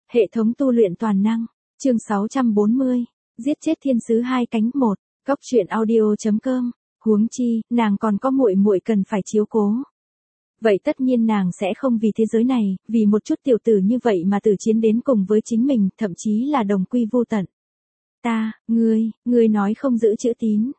Hệ thống tu luyện toàn năng, chương 640, giết chết thiên sứ hai cánh 1, Cóc truyện audio.com, huống chi, nàng còn có muội muội cần phải chiếu cố. Vậy tất nhiên nàng sẽ không vì thế giới này, vì một chút tiểu tử như vậy mà tử chiến đến cùng với chính mình, thậm chí là đồng quy vô tận. Ngươi nói không giữ chữ tín,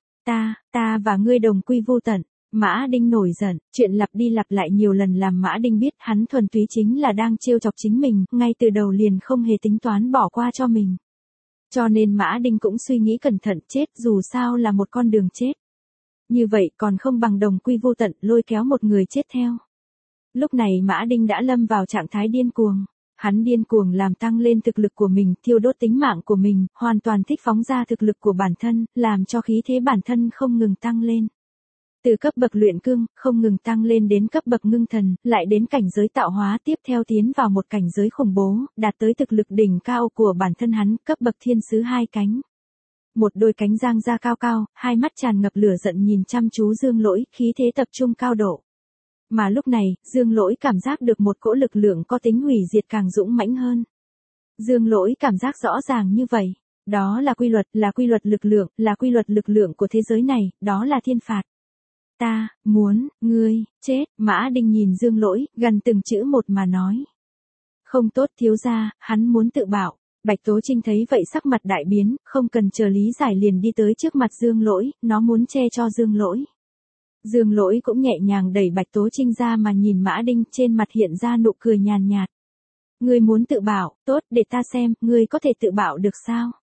ta và ngươi đồng quy vô tận. Mã Đinh nổi giận, chuyện lặp đi lặp lại nhiều lần làm Mã Đinh biết hắn thuần túy chính là đang trêu chọc chính mình, ngay từ đầu liền không hề tính toán bỏ qua cho mình. Cho nên Mã Đinh cũng suy nghĩ cẩn thận, chết dù sao là một con đường chết. Như vậy còn không bằng đồng quy vô tận lôi kéo một người chết theo. Lúc này Mã Đinh đã lâm vào trạng thái điên cuồng. Hắn điên cuồng làm tăng lên thực lực của mình, thiêu đốt tính mạng của mình, hoàn toàn thích phóng ra thực lực của bản thân, làm cho khí thế bản thân không ngừng tăng lên. Từ cấp bậc luyện cương, không ngừng tăng lên đến cấp bậc ngưng thần, lại đến cảnh giới tạo hóa, tiếp theo tiến vào một cảnh giới khủng bố, đạt tới thực lực đỉnh cao của bản thân hắn, cấp bậc thiên sứ hai cánh. Một đôi cánh giang ra cao cao, hai mắt tràn ngập lửa giận nhìn chăm chú Dương Lỗi, khí thế tập trung cao độ. Mà lúc này, Dương Lỗi cảm giác được một cỗ lực lượng có tính hủy diệt càng dũng mãnh hơn. Dương Lỗi cảm giác rõ ràng như vậy. Đó là quy luật lực lượng, là quy luật lực lượng của thế giới này, đó là thiên phạt. Ta, muốn, ngươi, chết, Mã Đinh nhìn Dương Lỗi, gần từng chữ một mà nói. Không tốt thiếu gia, hắn muốn tự bạo. Bạch Tố Trinh thấy vậy sắc mặt đại biến, không cần chờ lý giải liền đi tới trước mặt Dương Lỗi, nó muốn che cho Dương Lỗi. Dương Lỗi cũng nhẹ nhàng đẩy Bạch Tố Trinh ra mà nhìn Mã Đinh, trên mặt hiện ra nụ cười nhàn nhạt. Ngươi muốn tự bạo, tốt, để ta xem, ngươi có thể tự bạo được sao?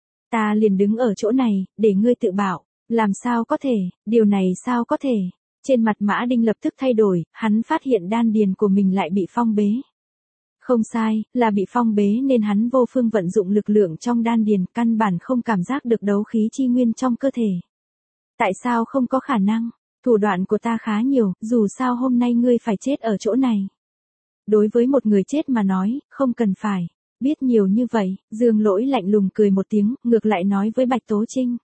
Ta liền đứng ở chỗ này, để ngươi tự bạo. Làm sao có thể, điều này sao có thể? Trên mặt Mã Đinh lập tức thay đổi, hắn phát hiện đan điền của mình lại bị phong bế. Không sai, là bị phong bế nên hắn vô phương vận dụng lực lượng trong đan điền, căn bản không cảm giác được đấu khí chi nguyên trong cơ thể. Tại sao không có khả năng? Thủ đoạn của ta khá nhiều, dù sao hôm nay ngươi phải chết ở chỗ này. Đối với một người chết mà nói, không cần phải biết nhiều như vậy. Dương Lỗi lạnh lùng cười một tiếng, ngược lại nói với Bạch Tố Trinh.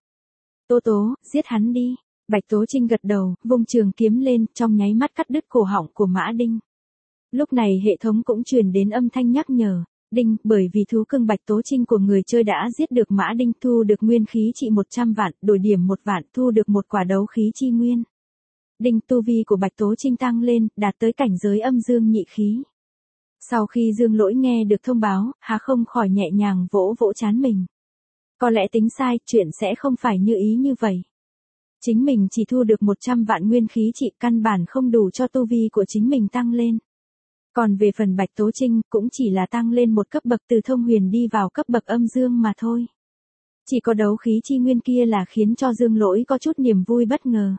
Tố, giết hắn đi. Bạch Tố Trinh gật đầu, vung trường kiếm lên, trong nháy mắt cắt đứt cổ họng của Mã Đinh. Lúc này hệ thống cũng truyền đến âm thanh nhắc nhở. Đinh, bởi vì thú cưng Bạch Tố Trinh của người chơi đã giết được Mã Đinh, thu được nguyên khí trị 100 vạn, đổi điểm 1 vạn, thu được một quả đấu khí chi nguyên. Đinh, tu vi của Bạch Tố Trinh tăng lên, đạt tới cảnh giới âm dương nhị khí. Sau khi Dương Lỗi nghe được thông báo, hà không khỏi nhẹ nhàng vỗ vỗ trán mình. Có lẽ tính sai, chuyện sẽ không phải như ý như vậy. Chính mình chỉ thu được 100 vạn nguyên khí trị, căn bản không đủ cho tu vi của chính mình tăng lên. Còn về phần Bạch Tố Trinh, cũng chỉ là tăng lên một cấp bậc từ thông huyền đi vào cấp bậc âm dương mà thôi. Chỉ có đấu khí chi nguyên kia là khiến cho Dương Lỗi có chút niềm vui bất ngờ.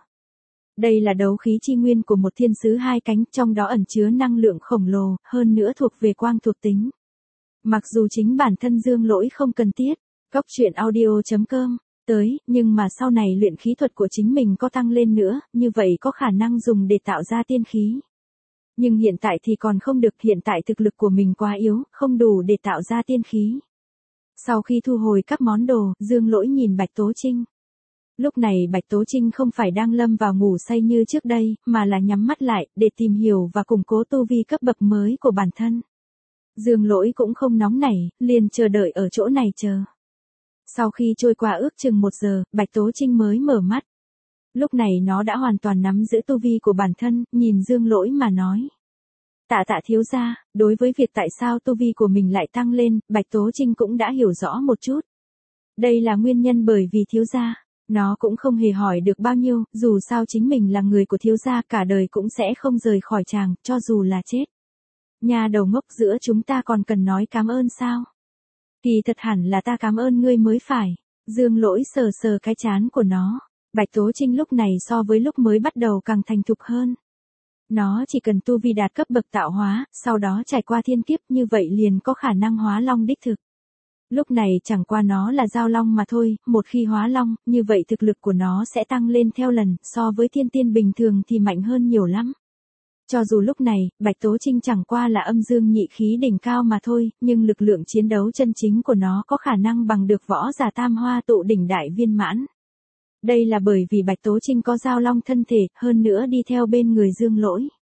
Đây là đấu khí chi nguyên của một thiên sứ hai cánh, trong đó ẩn chứa năng lượng khổng lồ, hơn nữa thuộc về quang thuộc tính. Mặc dù chính bản thân Dương Lỗi không cần thiết, Cóc truyện audio.com, nhưng mà sau này luyện khí thuật của chính mình có tăng lên nữa, như vậy có khả năng dùng để tạo ra tiên khí. Nhưng hiện tại thì còn không được, hiện tại thực lực của mình quá yếu, không đủ để tạo ra tiên khí. Sau khi thu hồi các món đồ, Dương Lỗi nhìn Bạch Tố Trinh. Lúc này Bạch Tố Trinh không phải đang lâm vào ngủ say như trước đây, mà là nhắm mắt lại, để tìm hiểu và củng cố tu vi cấp bậc mới của bản thân. Dương Lỗi cũng không nóng nảy, liền chờ đợi ở chỗ này chờ. Sau khi trôi qua ước chừng 1 giờ, Bạch Tố Trinh mới mở mắt. Lúc này nó đã hoàn toàn nắm giữ tu vi của bản thân, nhìn Dương Lỗi mà nói. Tạ thiếu gia, đối với việc tại sao tu vi của mình lại tăng lên, Bạch Tố Trinh cũng đã hiểu rõ một chút. Đây là nguyên nhân bởi vì thiếu gia. Nó cũng không hề hỏi được bao nhiêu, dù sao chính mình là người của thiếu gia, cả đời cũng sẽ không rời khỏi chàng, cho dù là chết. Nhà đầu ngốc, giữa chúng ta còn cần nói cảm ơn sao? Kỳ thật hẳn là ta cảm ơn ngươi mới phải. Dương Lỗi sờ sờ cái trán của nó. Bạch Tố Trinh lúc này so với lúc mới bắt đầu càng thành thục hơn. Nó chỉ cần tu vi đạt cấp bậc tạo hóa, sau đó trải qua thiên kiếp, như vậy liền có khả năng hóa long đích thực. Lúc này chẳng qua nó là giao long mà thôi, một khi hóa long, như vậy thực lực của nó sẽ tăng lên theo lần, so với thiên tiên bình thường thì mạnh hơn nhiều lắm. Cho dù lúc này, Bạch Tố Trinh chẳng qua là âm dương nhị khí đỉnh cao mà thôi, nhưng lực lượng chiến đấu chân chính của nó có khả năng bằng được võ giả tam hoa tụ đỉnh đại viên mãn. Đây là bởi vì Bạch Tố Trinh có giao long thân thể, hơn nữa đi theo bên người Dương Lỗi.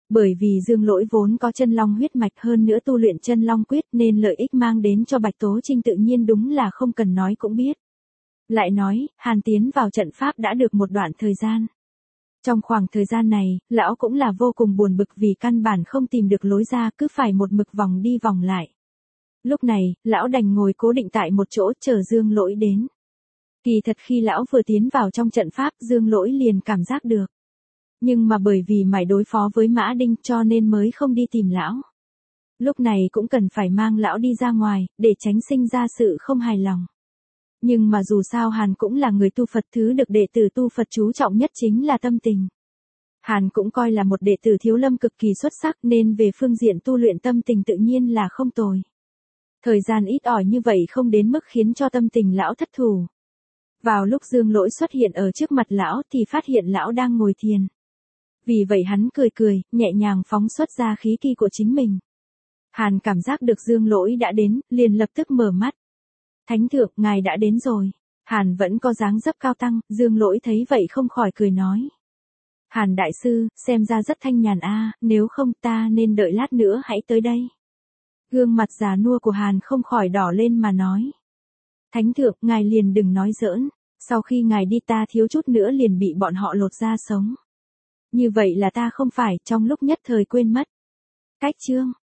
Bởi vì Dương Lỗi vốn có chân long huyết mạch hơn nữa tu luyện chân long quyết nên lợi ích mang đến cho Bạch Tố Trinh tự nhiên đúng là không cần nói cũng biết. Lại nói, Hàn tiến vào trận pháp đã được một đoạn thời gian. Trong khoảng thời gian này, lão cũng là vô cùng buồn bực vì căn bản không tìm được lối ra, cứ phải một mực vòng đi vòng lại. Lúc này, lão đành ngồi cố định tại một chỗ chờ Dương Lỗi đến. Kỳ thật khi lão vừa tiến vào trong trận pháp, Dương Lỗi liền cảm giác được. Nhưng mà bởi vì mải đối phó với Mã Đinh cho nên mới không đi tìm lão. Lúc này cũng cần phải mang lão đi ra ngoài, để tránh sinh ra sự không hài lòng. Nhưng mà dù sao Hàn cũng là người tu Phật, thứ được đệ tử tu Phật chú trọng nhất chính là tâm tình. Hàn cũng coi là một đệ tử Thiếu Lâm cực kỳ xuất sắc nên về phương diện tu luyện tâm tình tự nhiên là không tồi. Thời gian ít ỏi như vậy không đến mức khiến cho tâm tình lão thất thủ. Vào lúc Dương Lỗi xuất hiện ở trước mặt lão thì phát hiện lão đang ngồi thiền. Vì vậy hắn cười cười, nhẹ nhàng phóng xuất ra khí kỳ của chính mình. Hàn cảm giác được Dương Lỗi đã đến, liền lập tức mở mắt. Thánh thượng, ngài đã đến rồi. Hàn vẫn có dáng dấp cao tăng, Dương Lỗi thấy vậy không khỏi cười nói. Hàn đại sư, xem ra rất thanh nhàn a, nếu không ta nên đợi lát nữa hãy tới đây. Gương mặt già nua của Hàn không khỏi đỏ lên mà nói. Thánh thượng, ngài liền đừng nói giỡn, sau khi ngài đi ta thiếu chút nữa liền bị bọn họ lột da sống. Như vậy là ta không phải trong lúc nhất thời quên mất. Cách chương.